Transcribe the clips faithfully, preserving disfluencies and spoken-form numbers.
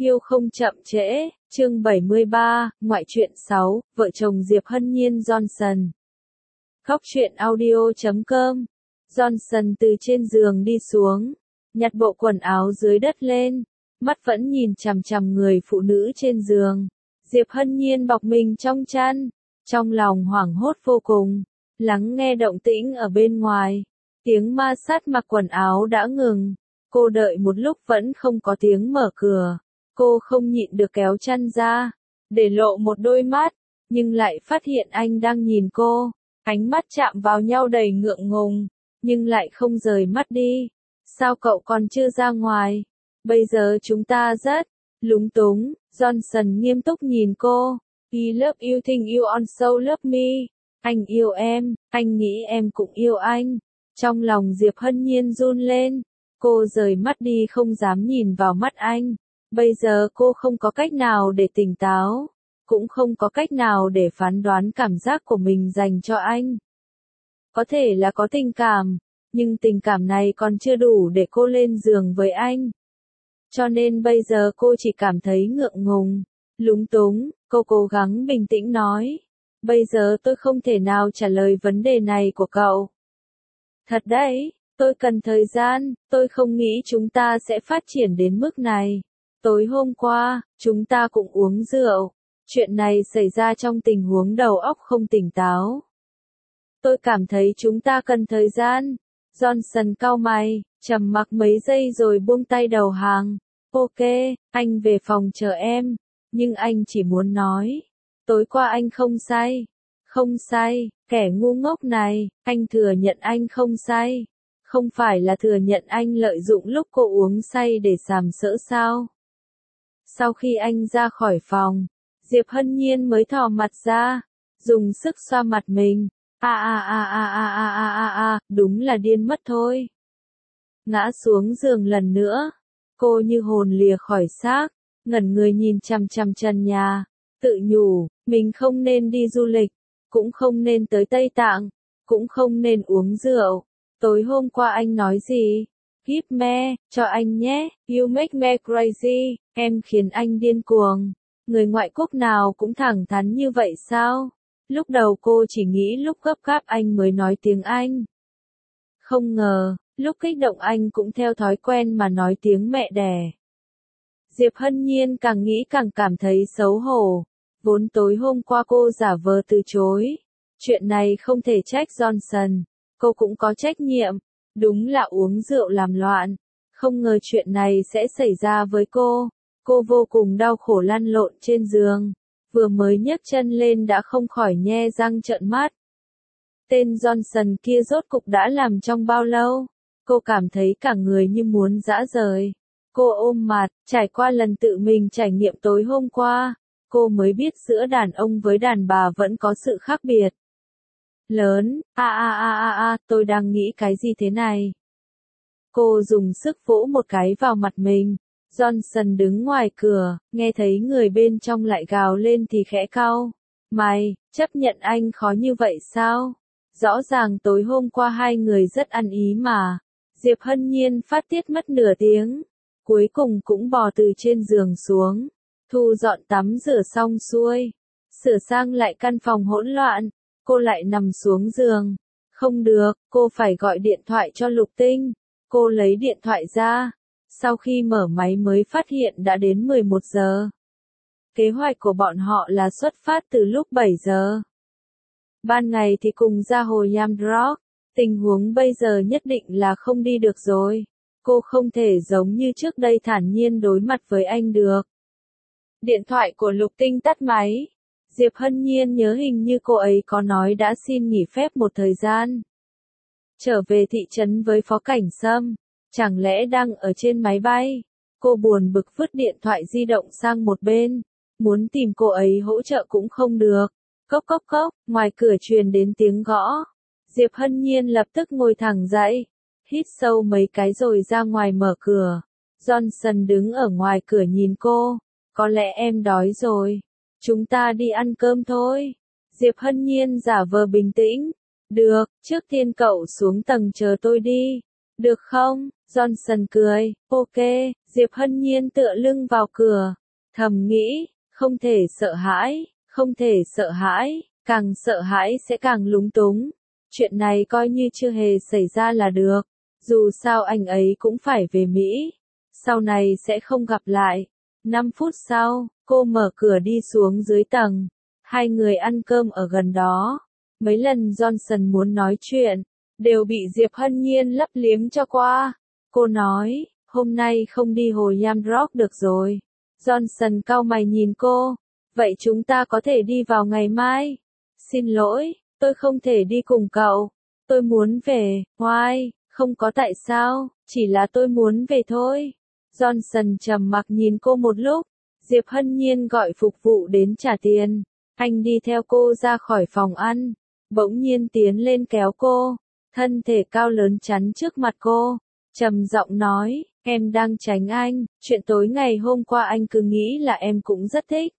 Yêu không chậm trễ, chương bảy mươi ba, ngoại truyện sáu, vợ chồng Diệp Hân Nhiên Johnson. Khóc chuyện audio chấm com. Johnson từ trên giường đi xuống, nhặt bộ quần áo dưới đất lên, mắt vẫn nhìn chằm chằm người phụ nữ trên giường. Diệp Hân Nhiên bọc mình trong chăn, trong lòng hoảng hốt vô cùng, lắng nghe động tĩnh ở bên ngoài. Tiếng ma sát mặc quần áo đã ngừng, cô đợi một lúc vẫn không có tiếng mở cửa. Cô không nhịn được kéo chăn ra, để lộ một đôi mắt, nhưng lại phát hiện anh đang nhìn cô. Ánh mắt chạm vào nhau đầy ngượng ngùng, nhưng lại không rời mắt đi. Sao cậu còn chưa ra ngoài? Bây giờ chúng ta rất lúng túng. Johnson nghiêm túc nhìn cô. He love you think you also love me. Anh yêu em, anh nghĩ em cũng yêu anh. Trong lòng Diệp Hân Nhiên run lên. Cô rời mắt đi không dám nhìn vào mắt anh. Bây giờ cô không có cách nào để tỉnh táo, cũng không có cách nào để phán đoán cảm giác của mình dành cho anh. Có thể là có tình cảm, nhưng tình cảm này còn chưa đủ để cô lên giường với anh. Cho nên bây giờ cô chỉ cảm thấy ngượng ngùng, lúng túng. Cô cố gắng bình tĩnh nói, bây giờ tôi không thể nào trả lời vấn đề này của cậu. Thật đấy, tôi cần thời gian, tôi không nghĩ chúng ta sẽ phát triển đến mức này. Tối hôm qua, chúng ta cũng uống rượu. Chuyện này xảy ra trong tình huống đầu óc không tỉnh táo. Tôi cảm thấy chúng ta cần thời gian. Johnson cau mày, trầm mặc mấy giây rồi buông tay đầu hàng. Ok, anh về phòng chờ em. Nhưng anh chỉ muốn nói, tối qua anh không say. Không say, kẻ ngu ngốc này, anh thừa nhận anh không say. Không phải là thừa nhận anh lợi dụng lúc cô uống say để sàm sỡ sao? Sau khi anh ra khỏi phòng, Diệp Hân Nhiên mới thò mặt ra, dùng sức xoa mặt mình. A a a a a a a a a, đúng là điên mất thôi. Ngã xuống giường lần nữa, cô như hồn lìa khỏi xác, ngẩn người nhìn chằm chằm trần nhà, tự nhủ, mình không nên đi du lịch, cũng không nên tới Tây Tạng, cũng không nên uống rượu. Tối hôm qua anh nói gì? Give me, cho anh nhé, you make me crazy, em khiến anh điên cuồng. Người ngoại quốc nào cũng thẳng thắn như vậy sao? Lúc đầu cô chỉ nghĩ lúc gấp gáp anh mới nói tiếng Anh. Không ngờ, lúc kích động anh cũng theo thói quen mà nói tiếng mẹ đẻ. Diệp Hân Nhiên càng nghĩ càng cảm thấy xấu hổ. Vốn tối hôm qua cô giả vờ từ chối. Chuyện này không thể trách Johnson. Cô cũng có trách nhiệm. Đúng là uống rượu làm loạn. Không ngờ chuyện này sẽ xảy ra với cô. Cô vô cùng đau khổ lăn lộn trên giường. Vừa mới nhấc chân lên đã không khỏi nhe răng trợn mắt. Tên Johnson kia rốt cục đã làm trong bao lâu? Cô cảm thấy cả người như muốn giã rời. Cô ôm mặt, trải qua lần tự mình trải nghiệm tối hôm qua. Cô mới biết giữa đàn ông với đàn bà vẫn có sự khác biệt. Lớn, a a a a a, tôi đang nghĩ cái gì thế này? Cô dùng sức vỗ một cái vào mặt mình. Johnson đứng ngoài cửa, nghe thấy người bên trong lại gào lên thì khẽ cau mày, chấp nhận anh khó như vậy sao? Rõ ràng tối hôm qua hai người rất ăn ý mà. Diệp Hân Nhiên phát tiết mất nửa tiếng, cuối cùng cũng bò từ trên giường xuống, thu dọn tắm rửa xong xuôi, sửa sang lại căn phòng hỗn loạn. Cô lại nằm xuống giường. Không được, cô phải gọi điện thoại cho Lục Tinh. Cô lấy điện thoại ra. Sau khi mở máy mới phát hiện đã đến mười một giờ. Kế hoạch của bọn họ là xuất phát từ lúc bảy giờ. Ban ngày thì cùng ra hồ Yamdrok. Tình huống bây giờ nhất định là không đi được rồi. Cô không thể giống như trước đây thản nhiên đối mặt với anh được. Điện thoại của Lục Tinh tắt máy. Diệp Hân Nhiên nhớ hình như cô ấy có nói đã xin nghỉ phép một thời gian. Trở về thị trấn với Phó Cảnh Sâm, chẳng lẽ đang ở trên máy bay? Cô buồn bực vứt điện thoại di động sang một bên, muốn tìm cô ấy hỗ trợ cũng không được. Cốc cốc cốc, ngoài cửa truyền đến tiếng gõ. Diệp Hân Nhiên lập tức ngồi thẳng dậy, hít sâu mấy cái rồi ra ngoài mở cửa. Johnson đứng ở ngoài cửa nhìn cô, có lẽ em đói rồi. Chúng ta đi ăn cơm thôi. Diệp Hân Nhiên giả vờ bình tĩnh. Được, trước tiên cậu xuống tầng chờ tôi đi. Được không? Johnson cười. Ok. Diệp Hân Nhiên tựa lưng vào cửa, thầm nghĩ, không thể sợ hãi, không thể sợ hãi, càng sợ hãi sẽ càng lúng túng. Chuyện này coi như chưa hề xảy ra là được, dù sao anh ấy cũng phải về Mỹ, sau này sẽ không gặp lại. năm phút sau, cô mở cửa đi xuống dưới tầng, hai người ăn cơm ở gần đó. Mấy lần Johnson muốn nói chuyện, đều bị Diệp Hân Nhiên lấp liếm cho qua. Cô nói, hôm nay không đi hồ Yam Rock được rồi. Johnson cau mày nhìn cô, vậy chúng ta có thể đi vào ngày mai. Xin lỗi, tôi không thể đi cùng cậu. Tôi muốn về, why, không có tại sao, chỉ là tôi muốn về thôi. Johnson trầm mặc nhìn cô một lúc, Diệp Hân Nhiên gọi phục vụ đến trả tiền. Anh đi theo cô ra khỏi phòng ăn, bỗng nhiên tiến lên kéo cô, thân thể cao lớn chắn trước mặt cô, trầm giọng nói, em đang tránh anh, chuyện tối ngày hôm qua anh cứ nghĩ là em cũng rất thích.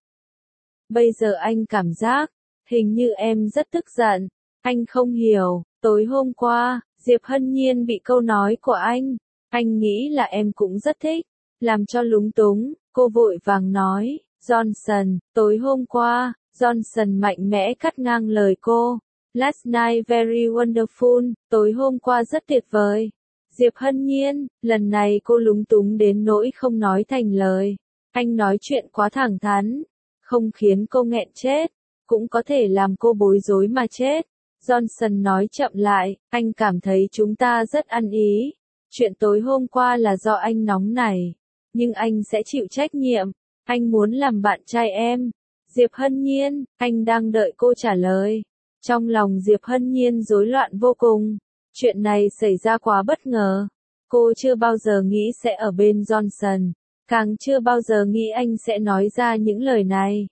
Bây giờ anh cảm giác, hình như em rất tức giận, anh không hiểu, tối hôm qua, Diệp Hân Nhiên bị câu nói của anh, anh nghĩ là em cũng rất thích, làm cho lúng túng, cô vội vàng nói, Johnson, tối hôm qua, Johnson mạnh mẽ cắt ngang lời cô, last night very wonderful, tối hôm qua rất tuyệt vời. Diệp Hân Nhiên, lần này cô lúng túng đến nỗi không nói thành lời, anh nói chuyện quá thẳng thắn, không khiến cô nghẹn chết, cũng có thể làm cô bối rối mà chết. Johnson nói chậm lại, anh cảm thấy chúng ta rất ăn ý, chuyện tối hôm qua là do anh nóng nảy, nhưng anh sẽ chịu trách nhiệm, anh muốn làm bạn trai em. Diệp Hân Nhiên, anh đang đợi cô trả lời. Trong lòng Diệp Hân Nhiên rối loạn vô cùng, chuyện này xảy ra quá bất ngờ, cô chưa bao giờ nghĩ sẽ ở bên Johnson, càng chưa bao giờ nghĩ anh sẽ nói ra những lời này.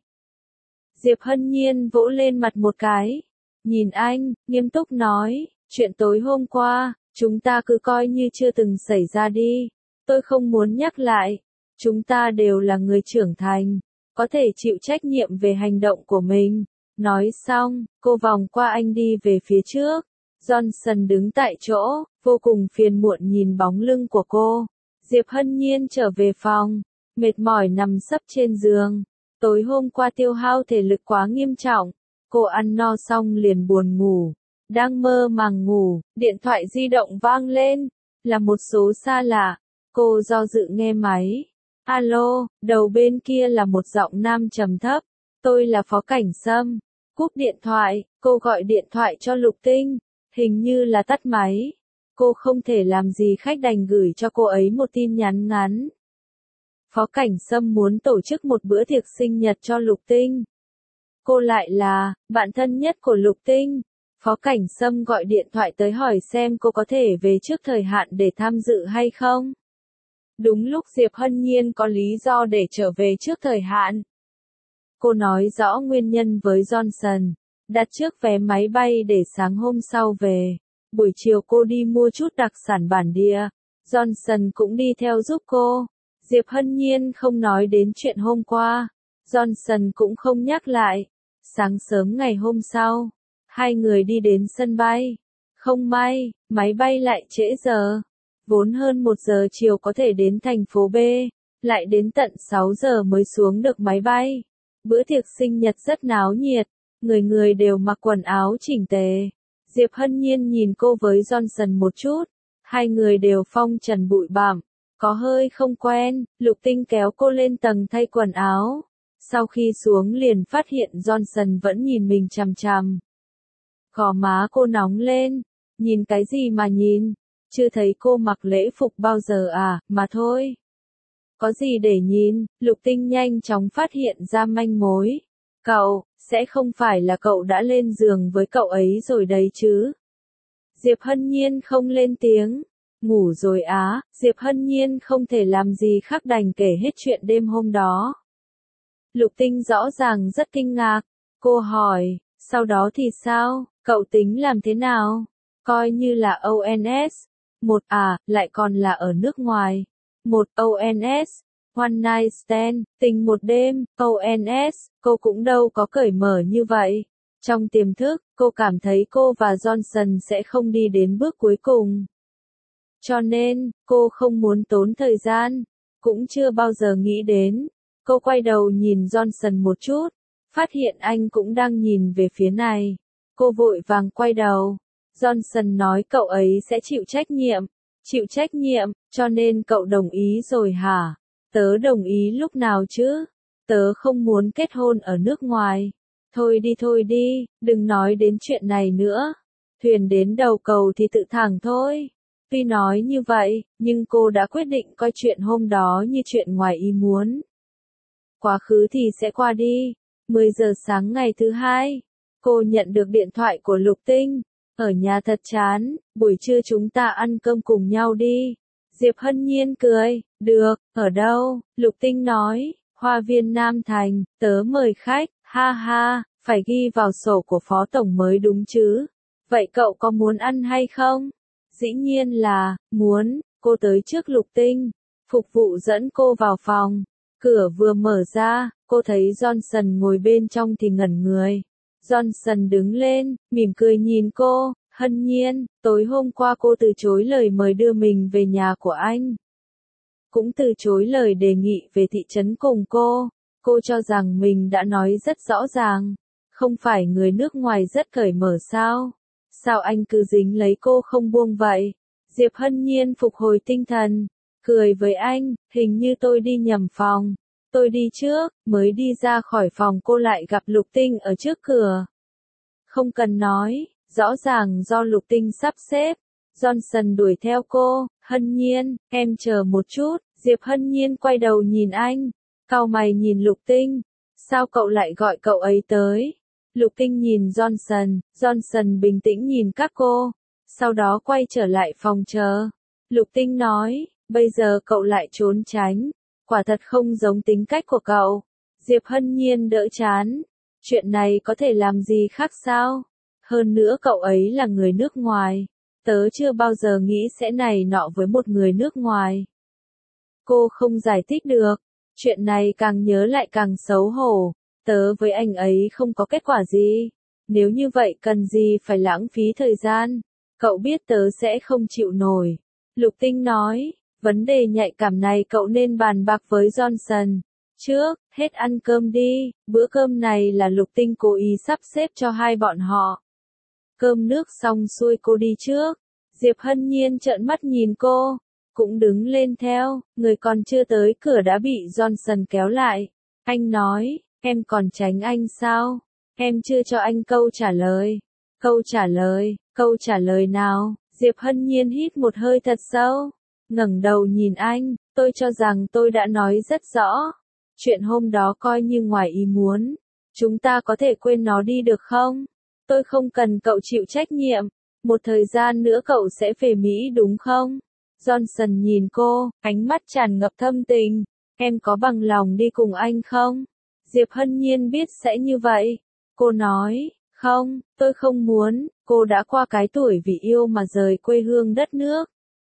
Diệp Hân Nhiên vỗ lên mặt một cái, nhìn anh, nghiêm túc nói, chuyện tối hôm qua, chúng ta cứ coi như chưa từng xảy ra đi, tôi không muốn nhắc lại, chúng ta đều là người trưởng thành, có thể chịu trách nhiệm về hành động của mình. Nói xong, cô vòng qua anh đi về phía trước, Johnson đứng tại chỗ, vô cùng phiền muộn nhìn bóng lưng của cô. Diệp Hân Nhiên trở về phòng, mệt mỏi nằm sấp trên giường, tối hôm qua tiêu hao thể lực quá nghiêm trọng, cô ăn no xong liền buồn ngủ, đang mơ màng ngủ, điện thoại di động vang lên, là một số xa lạ, cô do dự nghe máy. Alo, đầu bên kia là một giọng nam trầm thấp, tôi là Phó Cảnh Sâm. Cúp điện thoại, cô gọi điện thoại cho Lục Tinh, hình như là tắt máy. Cô không thể làm gì khách đành gửi cho cô ấy một tin nhắn ngắn. Phó Cảnh Sâm muốn tổ chức một bữa tiệc sinh nhật cho Lục Tinh. Cô lại là bạn thân nhất của Lục Tinh. Phó Cảnh Sâm gọi điện thoại tới hỏi xem cô có thể về trước thời hạn để tham dự hay không. Đúng lúc Diệp Hân Nhiên có lý do để trở về trước thời hạn. Cô nói rõ nguyên nhân với Johnson, đặt trước vé máy bay để sáng hôm sau về. Buổi chiều cô đi mua chút đặc sản bản địa, Johnson cũng đi theo giúp cô. Diệp Hân Nhiên không nói đến chuyện hôm qua, Johnson cũng không nhắc lại. Sáng sớm ngày hôm sau, hai người đi đến sân bay. Không may, máy bay lại trễ giờ. Vốn hơn một giờ chiều có thể đến thành phố B, lại đến tận sáu giờ mới xuống được máy bay. Bữa tiệc sinh nhật rất náo nhiệt, người người đều mặc quần áo chỉnh tề. Diệp Hân Nhiên nhìn cô với Johnson một chút, hai người đều phong trần bụi bặm, có hơi không quen. Lục Tinh kéo cô lên tầng thay quần áo, sau khi xuống liền phát hiện Johnson vẫn nhìn mình chằm chằm. Gò má cô nóng lên, nhìn cái gì mà nhìn, chưa thấy cô mặc lễ phục bao giờ à, mà thôi. Có gì để nhìn, Lục Tinh nhanh chóng phát hiện ra manh mối. Cậu, sẽ không phải là cậu đã lên giường với cậu ấy rồi đấy chứ? Diệp Hân Nhiên không lên tiếng. Ngủ rồi á, Diệp Hân Nhiên không thể làm gì khác đành kể hết chuyện đêm hôm đó. Lục Tinh rõ ràng rất kinh ngạc. Cô hỏi, sau đó thì sao, cậu tính làm thế nào? Coi như là o en ét. Một à, lại còn là ở nước ngoài. Một o en ét, One Night Stand, tình một đêm, o en ét, cô cũng đâu có cởi mở như vậy. Trong tiềm thức, cô cảm thấy cô và Johnson sẽ không đi đến bước cuối cùng. Cho nên, cô không muốn tốn thời gian. cũng chưa bao giờ nghĩ đến. Cô quay đầu nhìn Johnson một chút, phát hiện anh cũng đang nhìn về phía này. Cô vội vàng quay đầu. Johnson nói cậu ấy sẽ chịu trách nhiệm. Chịu trách nhiệm, cho nên cậu đồng ý rồi hả? Tớ đồng ý lúc nào chứ? Tớ không muốn kết hôn ở nước ngoài. Thôi đi thôi đi, đừng nói đến chuyện này nữa. Thuyền đến đầu cầu thì tự thẳng thôi. Tuy nói như vậy, nhưng cô đã quyết định coi chuyện hôm đó như chuyện ngoài ý muốn. Quá khứ thì sẽ qua đi. mười giờ sáng ngày thứ hai, cô nhận được điện thoại của Lục Tinh. Ở nhà thật chán, buổi trưa chúng ta ăn cơm cùng nhau đi. Diệp Hân Nhiên cười, được, ở đâu? Lục Tinh nói, Hoa viên Nam Thành, tớ mời khách, ha ha, phải ghi vào sổ của phó tổng mới đúng chứ. Vậy cậu có muốn ăn hay không? Dĩ nhiên là, muốn, cô tới trước Lục Tinh. Phục vụ dẫn cô vào phòng. Cửa vừa mở ra, cô thấy Johnson ngồi bên trong thì ngẩn người. Johnson đứng lên, mỉm cười nhìn cô, Hân Nhiên, tối hôm qua cô từ chối lời mời đưa mình về nhà của anh. Cũng từ chối lời đề nghị về thị trấn cùng cô. Cô cho rằng mình đã nói rất rõ ràng. Không phải người nước ngoài rất cởi mở sao? Sao anh cứ dính lấy cô không buông vậy? Diệp Hân Nhiên phục hồi tinh thần, cười với anh, hình như tôi đi nhầm phòng. Tôi đi trước, mới đi ra khỏi phòng cô lại gặp Lục Tinh ở trước cửa. Không cần nói, rõ ràng do Lục Tinh sắp xếp. Johnson đuổi theo cô, Hân Nhiên, em chờ một chút. Diệp Hân Nhiên quay đầu nhìn anh, cau mày nhìn Lục Tinh. Sao cậu lại gọi cậu ấy tới? Lục Tinh nhìn Johnson, Johnson bình tĩnh nhìn các cô, sau đó quay trở lại phòng chờ. Lục Tinh nói, bây giờ cậu lại trốn tránh, quả thật không giống tính cách của cậu. Diệp Hân Nhiên đỡ chán, chuyện này có thể làm gì khác sao? Hơn nữa cậu ấy là người nước ngoài, tớ chưa bao giờ nghĩ sẽ này nọ với một người nước ngoài. Cô không giải thích được, chuyện này càng nhớ lại càng xấu hổ. Tớ với anh ấy không có kết quả gì. Nếu như vậy cần gì phải lãng phí thời gian. Cậu biết tớ sẽ không chịu nổi. Lục Tinh nói, vấn đề nhạy cảm này cậu nên bàn bạc với Johnson. Trước, hết ăn cơm đi. Bữa cơm này là Lục Tinh cố ý sắp xếp cho hai bọn họ. Cơm nước xong xuôi cô đi trước. Diệp Hân Nhiên trợn mắt nhìn cô. Cũng đứng lên theo. Người còn chưa tới cửa đã bị Johnson kéo lại. Anh nói, em còn tránh anh sao? Em chưa cho anh câu trả lời. Câu trả lời, câu trả lời nào? Diệp Hân Nhiên hít một hơi thật sâu, ngẩng đầu nhìn anh, tôi cho rằng tôi đã nói rất rõ. Chuyện hôm đó coi như ngoài ý muốn. Chúng ta có thể quên nó đi được không? Tôi không cần cậu chịu trách nhiệm. Một thời gian nữa cậu sẽ về Mỹ đúng không? Johnson nhìn cô, ánh mắt tràn ngập thâm tình. Em có bằng lòng đi cùng anh không? Diệp Hân Nhiên biết sẽ như vậy. Cô nói, không, tôi không muốn. Cô đã qua cái tuổi vì yêu mà rời quê hương đất nước.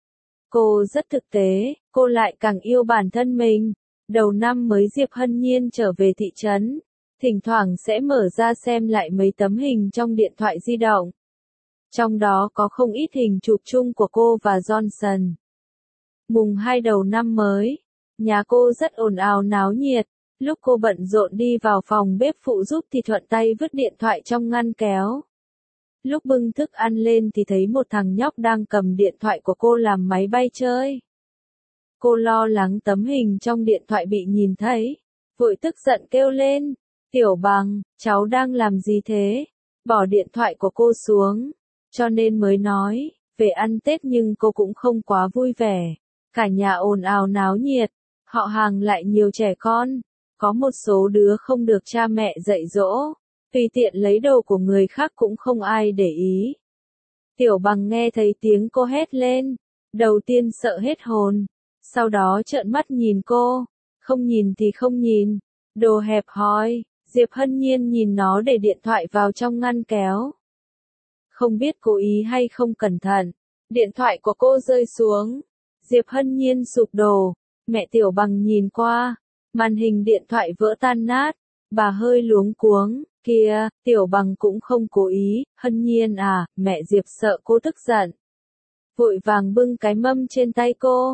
Cô rất thực tế, cô lại càng yêu bản thân mình. Đầu năm mới Diệp Hân Nhiên trở về thị trấn. Thỉnh thoảng sẽ mở ra xem lại mấy tấm hình trong điện thoại di động. Trong đó có không ít hình chụp chung của cô và Johnson. Mùng hai đầu năm mới, nhà cô rất ồn ào náo nhiệt. Lúc cô bận rộn đi vào phòng bếp phụ giúp thì thuận tay vứt điện thoại trong ngăn kéo. Lúc bưng thức ăn lên thì thấy một thằng nhóc đang cầm điện thoại của cô làm máy bay chơi. Cô lo lắng tấm hình trong điện thoại bị nhìn thấy, vội tức giận kêu lên, Tiểu Bằng, cháu đang làm gì thế? Bỏ điện thoại của cô xuống, cho nên mới nói, về ăn Tết nhưng cô cũng không quá vui vẻ. Cả nhà ồn ào náo nhiệt, họ hàng lại nhiều trẻ con, có một số đứa không được cha mẹ dạy dỗ, tùy tiện lấy đồ của người khác cũng không ai để ý. Tiểu Bằng nghe thấy tiếng cô hét lên, đầu tiên sợ hết hồn, sau đó trợn mắt nhìn cô, không nhìn thì không nhìn, đồ hẹp hòi. Diệp Hân Nhiên nhìn nó để điện thoại vào trong ngăn kéo. Không biết cố ý hay không cẩn thận, điện thoại của cô rơi xuống. Diệp Hân Nhiên sụp đổ, mẹ Tiểu Bằng nhìn qua, màn hình điện thoại vỡ tan nát, bà hơi luống cuống, kìa, Tiểu Bằng cũng không cố ý, Hân Nhiên à, mẹ Diệp sợ cô tức giận. Vội vàng bưng cái mâm trên tay cô,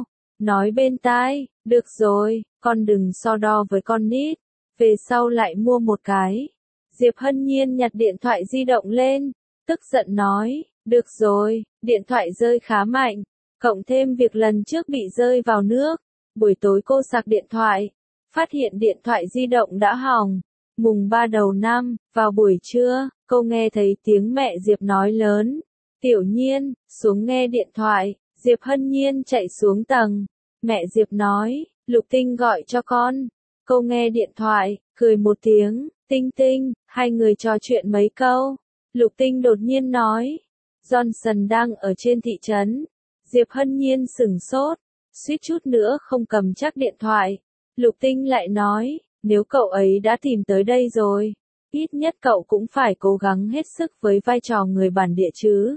nói bên tai, được rồi, con đừng so đo với con nít, về sau lại mua một cái. Diệp Hân Nhiên nhặt điện thoại di động lên, tức giận nói, được rồi, điện thoại rơi khá mạnh, cộng thêm việc lần trước bị rơi vào nước, buổi tối cô sạc điện thoại, phát hiện điện thoại di động đã hỏng. Mùng ba đầu năm, vào buổi trưa, cô nghe thấy tiếng mẹ Diệp nói lớn, Tiểu Nhiên, xuống nghe điện thoại. Diệp Hân Nhiên chạy xuống tầng, mẹ Diệp nói, Lục Tinh gọi cho con. Cô nghe điện thoại, cười một tiếng, Tinh Tinh, hai người trò chuyện mấy câu. Lục Tinh đột nhiên nói, Johnson đang ở trên thị trấn. Diệp Hân Nhiên sửng sốt, suýt chút nữa không cầm chắc điện thoại. Lục Tinh lại nói, nếu cậu ấy đã tìm tới đây rồi, ít nhất cậu cũng phải cố gắng hết sức với vai trò người bản địa chứ.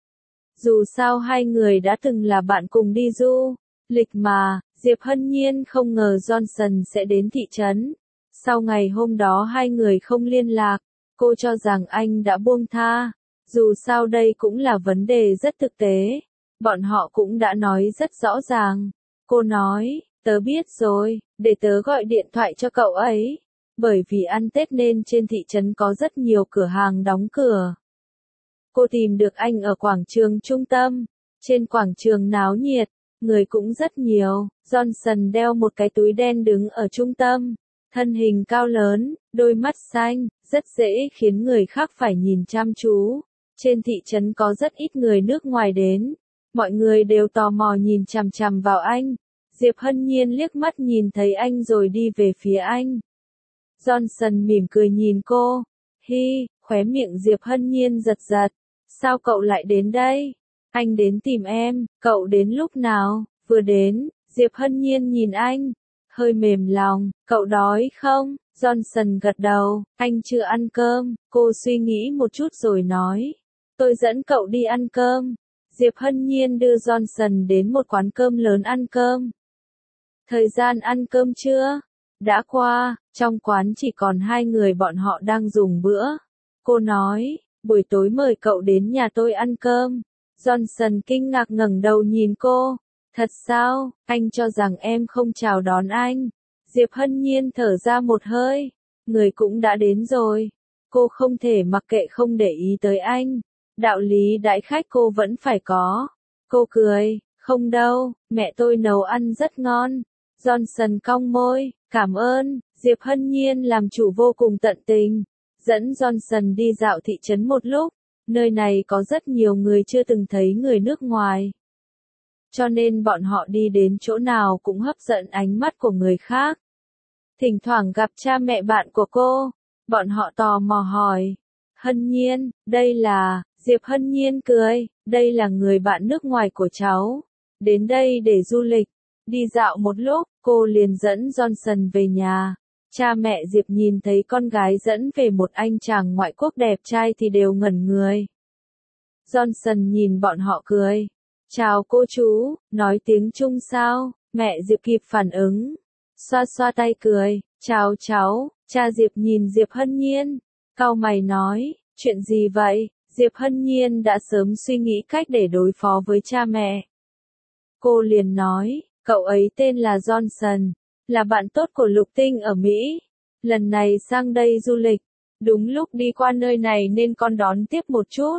Dù sao hai người đã từng là bạn cùng đi du lịch mà. Diệp Hân Nhiên không ngờ Johnson sẽ đến thị trấn. Sau ngày hôm đó hai người không liên lạc, cô cho rằng anh đã buông tha. Dù sao đây cũng là vấn đề rất thực tế. Bọn họ cũng đã nói rất rõ ràng. Cô nói, tớ biết rồi, để tớ gọi điện thoại cho cậu ấy. Bởi vì ăn Tết nên trên thị trấn có rất nhiều cửa hàng đóng cửa. Cô tìm được anh ở quảng trường trung tâm. Trên quảng trường náo nhiệt, người cũng rất nhiều. Johnson đeo một cái túi đen đứng ở trung tâm. Thân hình cao lớn, đôi mắt xanh, rất dễ khiến người khác phải nhìn chăm chú. Trên thị trấn có rất ít người nước ngoài đến. Mọi người đều tò mò nhìn chằm chằm vào anh. Diệp Hân Nhiên liếc mắt nhìn thấy anh rồi đi về phía anh. Johnson mỉm cười nhìn cô. Hi, khóe miệng Diệp Hân Nhiên giật giật. Sao cậu lại đến đây? Anh đến tìm em, cậu đến lúc nào? Vừa đến, Diệp Hân Nhiên nhìn anh, hơi mềm lòng, cậu đói không? Johnson gật đầu, anh chưa ăn cơm, cô suy nghĩ một chút rồi nói. Tôi dẫn cậu đi ăn cơm. Diệp Hân Nhiên đưa Johnson đến một quán cơm lớn ăn cơm. Thời gian ăn cơm trưa đã qua, trong quán chỉ còn hai người bọn họ đang dùng bữa. Cô nói, buổi tối mời cậu đến nhà tôi ăn cơm. Johnson kinh ngạc ngẩng đầu nhìn cô. Thật sao, anh cho rằng em không chào đón anh. Diệp Hân Nhiên thở ra một hơi. Người cũng đã đến rồi. Cô không thể mặc kệ không để ý tới anh. Đạo lý đãi khách cô vẫn phải có. Cô cười, không đâu, mẹ tôi nấu ăn rất ngon. Johnson cong môi, cảm ơn. Diệp Hân Nhiên làm chủ vô cùng tận tình. Dẫn Johnson đi dạo thị trấn một lúc. Nơi này có rất nhiều người chưa từng thấy người nước ngoài. Cho nên bọn họ đi đến chỗ nào cũng hấp dẫn ánh mắt của người khác. Thỉnh thoảng gặp cha mẹ bạn của cô. Bọn họ tò mò hỏi. Hân Nhiên, đây là... Diệp Hân Nhiên cười. Đây là người bạn nước ngoài của cháu. Đến đây để du lịch. Đi dạo một lúc, cô liền dẫn Johnson về nhà. Cha mẹ Diệp nhìn thấy con gái dẫn về một anh chàng ngoại quốc đẹp trai thì đều ngẩn người. Johnson nhìn bọn họ cười. Chào cô chú, nói tiếng Trung sao? Mẹ Diệp kịp phản ứng. Xoa xoa tay cười. Chào cháu. Cha Diệp nhìn Diệp Hân Nhiên. Cau mày nói, chuyện gì vậy? Diệp Hân Nhiên đã sớm suy nghĩ cách để đối phó với cha mẹ. Cô liền nói, cậu ấy tên là Johnson, là bạn tốt của Lục Tinh ở Mỹ. Lần này sang đây du lịch, đúng lúc đi qua nơi này nên con đón tiếp một chút.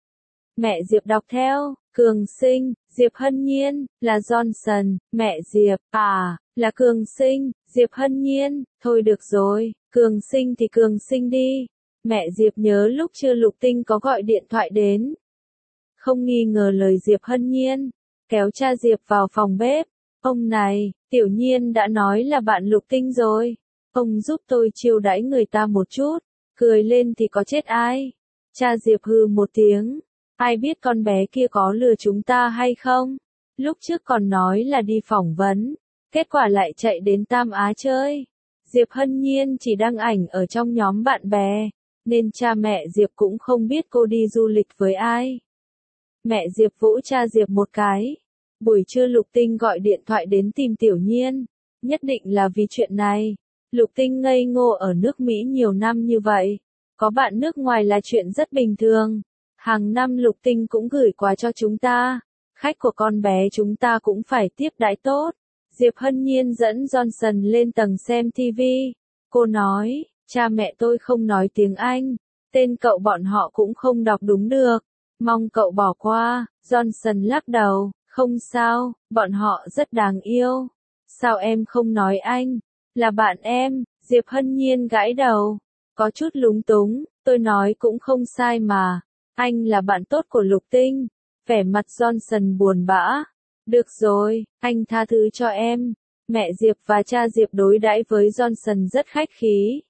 Mẹ Diệp đọc theo, Cường Sinh, Diệp Hân Nhiên, là Johnson, mẹ Diệp, à, là Cường Sinh, Diệp Hân Nhiên, thôi được rồi, Cường Sinh thì Cường Sinh đi. Mẹ Diệp nhớ lúc chưa Lục Tinh có gọi điện thoại đến. Không nghi ngờ lời Diệp Hân Nhiên, kéo cha Diệp vào phòng bếp. Ông này, Tiểu Nhiên đã nói là bạn Lục Tinh rồi. Ông giúp tôi chiêu đãi người ta một chút. Cười lên thì có chết ai. Cha Diệp hừ một tiếng. Ai biết con bé kia có lừa chúng ta hay không? Lúc trước còn nói là đi phỏng vấn. Kết quả lại chạy đến Tam Á chơi. Diệp Hân Nhiên chỉ đăng ảnh ở trong nhóm bạn bè. Nên cha mẹ Diệp cũng không biết cô đi du lịch với ai. Mẹ Diệp vỗ cha Diệp một cái. Buổi trưa Lục Tinh gọi điện thoại đến tìm Tiểu Nhiên. Nhất định là vì chuyện này. Lục Tinh ngây ngô ở nước Mỹ nhiều năm như vậy. Có bạn nước ngoài là chuyện rất bình thường. Hàng năm Lục Tinh cũng gửi quà cho chúng ta. Khách của con bé chúng ta cũng phải tiếp đãi tốt. Diệp Hân Nhiên dẫn Johnson lên tầng xem ti vi. Cô nói, cha mẹ tôi không nói tiếng Anh, tên cậu bọn họ cũng không đọc đúng được. Mong cậu bỏ qua. Johnson lắc đầu, không sao, bọn họ rất đáng yêu. Sao em không nói anh? Là bạn em. Diệp Hân Nhiên gãi đầu, có chút lúng túng, tôi nói cũng không sai mà. Anh là bạn tốt của Lục Tinh. Vẻ mặt Johnson buồn bã. Được rồi, anh tha thứ cho em. Mẹ Diệp và cha Diệp đối đãi với Johnson rất khách khí.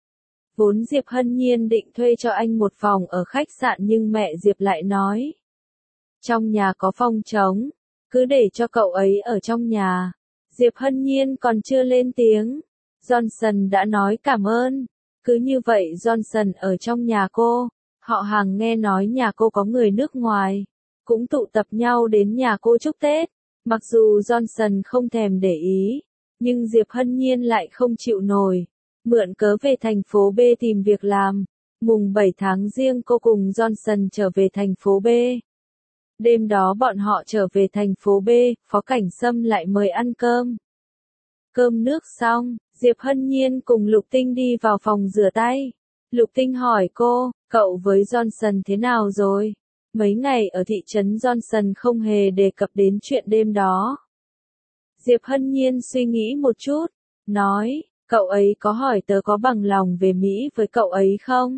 Vốn Diệp Hân Nhiên định thuê cho anh một phòng ở khách sạn nhưng mẹ Diệp lại nói. Trong nhà có phòng trống, cứ để cho cậu ấy ở trong nhà. Diệp Hân Nhiên còn chưa lên tiếng. Johnson đã nói cảm ơn. Cứ như vậy Johnson ở trong nhà cô. Họ hàng nghe nói nhà cô có người nước ngoài, cũng tụ tập nhau đến nhà cô chúc Tết. Mặc dù Johnson không thèm để ý, nhưng Diệp Hân Nhiên lại không chịu nổi. Mượn cớ về thành phố B tìm việc làm. Mùng bảy tháng Giêng cô cùng Johnson trở về thành phố B. Đêm đó bọn họ trở về thành phố B, Phó Cảnh Sâm lại mời ăn cơm. Cơm nước xong, Diệp Hân Nhiên cùng Lục Tinh đi vào phòng rửa tay. Lục Tinh hỏi cô, cậu với Johnson thế nào rồi? Mấy ngày ở thị trấn Johnson không hề đề cập đến chuyện đêm đó. Diệp Hân Nhiên suy nghĩ một chút, nói, cậu ấy có hỏi tớ có bằng lòng về Mỹ với cậu ấy không?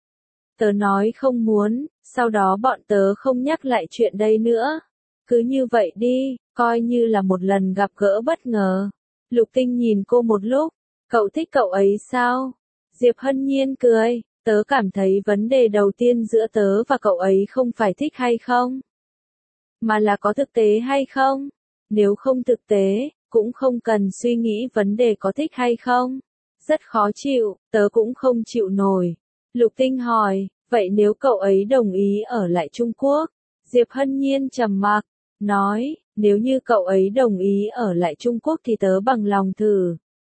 Tớ nói không muốn, sau đó bọn tớ không nhắc lại chuyện đây nữa. Cứ như vậy đi, coi như là một lần gặp gỡ bất ngờ. Lục Tinh nhìn cô một lúc, cậu thích cậu ấy sao? Diệp Hân Nhiên cười, tớ cảm thấy vấn đề đầu tiên giữa tớ và cậu ấy không phải thích hay không, mà là có thực tế hay không. Nếu không thực tế, cũng không cần suy nghĩ vấn đề có thích hay không. Rất khó chịu, tớ cũng không chịu nổi. Lục Tinh hỏi, vậy nếu cậu ấy đồng ý ở lại Trung Quốc? Diệp Hân Nhiên trầm mặc, nói, nếu như cậu ấy đồng ý ở lại Trung Quốc thì tớ bằng lòng thử.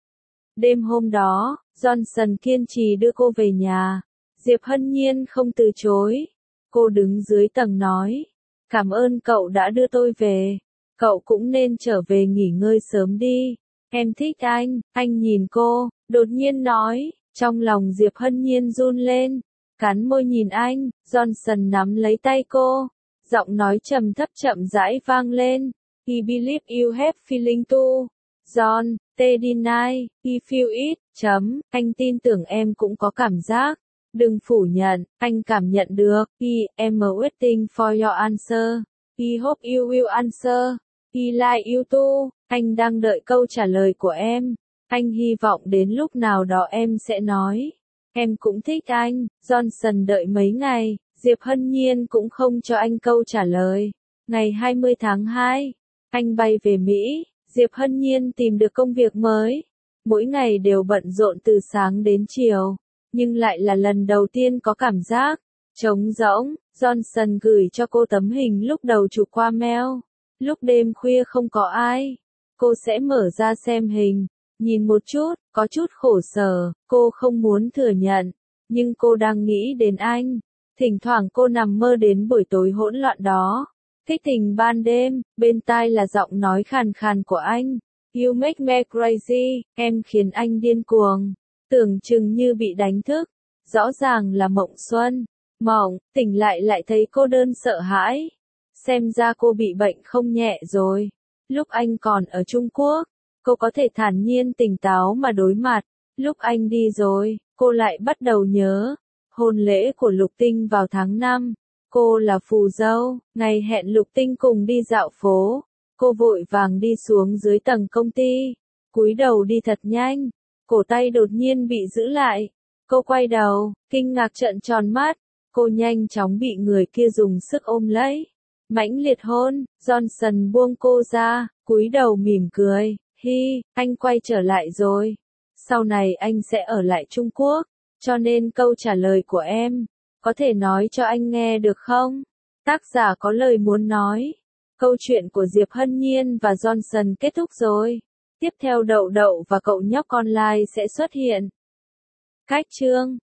Đêm hôm đó, Johnson kiên trì đưa cô về nhà. Diệp Hân Nhiên không từ chối. Cô đứng dưới tầng nói, cảm ơn cậu đã đưa tôi về. Cậu cũng nên trở về nghỉ ngơi sớm đi. Em thích anh. Anh nhìn cô, đột nhiên nói. Trong lòng Diệp Hân Nhiên run lên, cắn môi nhìn anh. Johnson nắm lấy tay cô, giọng nói trầm thấp chậm rãi vang lên. I believe you have feeling too. John, T deny, he feel it. Chấm, anh tin tưởng em cũng có cảm giác. Đừng phủ nhận, anh cảm nhận được. He, em waiting for your answer. He hope you will answer. He like you too. Anh đang đợi câu trả lời của em. Anh hy vọng đến lúc nào đó em sẽ nói. Em cũng thích anh. Johnson đợi mấy ngày, Diệp Hân Nhiên cũng không cho anh câu trả lời. Ngày hai mươi tháng hai, anh bay về Mỹ. Diệp Hân Nhiên tìm được công việc mới. Mỗi ngày đều bận rộn từ sáng đến chiều. Nhưng lại là lần đầu tiên có cảm giác trống rỗng. Johnson gửi cho cô tấm hình lúc đầu chụp qua mail. Lúc đêm khuya không có ai, cô sẽ mở ra xem hình, nhìn một chút, có chút khổ sở, cô không muốn thừa nhận, nhưng cô đang nghĩ đến anh. Thỉnh thoảng cô nằm mơ đến buổi tối hỗn loạn đó. Thích tình ban đêm, bên tai là giọng nói khàn khàn của anh. You make me crazy, em khiến anh điên cuồng. Tưởng chừng như bị đánh thức. Rõ ràng là mộng xuân. Mộng, tỉnh lại lại thấy cô đơn sợ hãi. Xem ra cô bị bệnh không nhẹ rồi. Lúc anh còn ở Trung Quốc, cô có thể thản nhiên tỉnh táo mà đối mặt. Lúc anh đi rồi, cô lại bắt đầu nhớ. Hôn lễ của Lục Tinh vào tháng năm. Cô là phù dâu, ngày hẹn Lục Tinh cùng đi dạo phố. Cô vội vàng đi xuống dưới tầng công ty. Cúi đầu đi thật nhanh. Cổ tay đột nhiên bị giữ lại. Cô quay đầu, kinh ngạc trợn tròn mắt. Cô nhanh chóng bị người kia dùng sức ôm lấy. Mãnh liệt hôn. Johnson buông cô ra, cúi đầu mỉm cười. Hi, anh quay trở lại rồi. Sau này anh sẽ ở lại Trung Quốc. Cho nên câu trả lời của em, có thể nói cho anh nghe được không? Tác giả có lời muốn nói. Câu chuyện của Diệp Hân Nhiên và Johnson kết thúc rồi. Tiếp theo Đậu Đậu và cậu nhóc online sẽ xuất hiện. Cách chương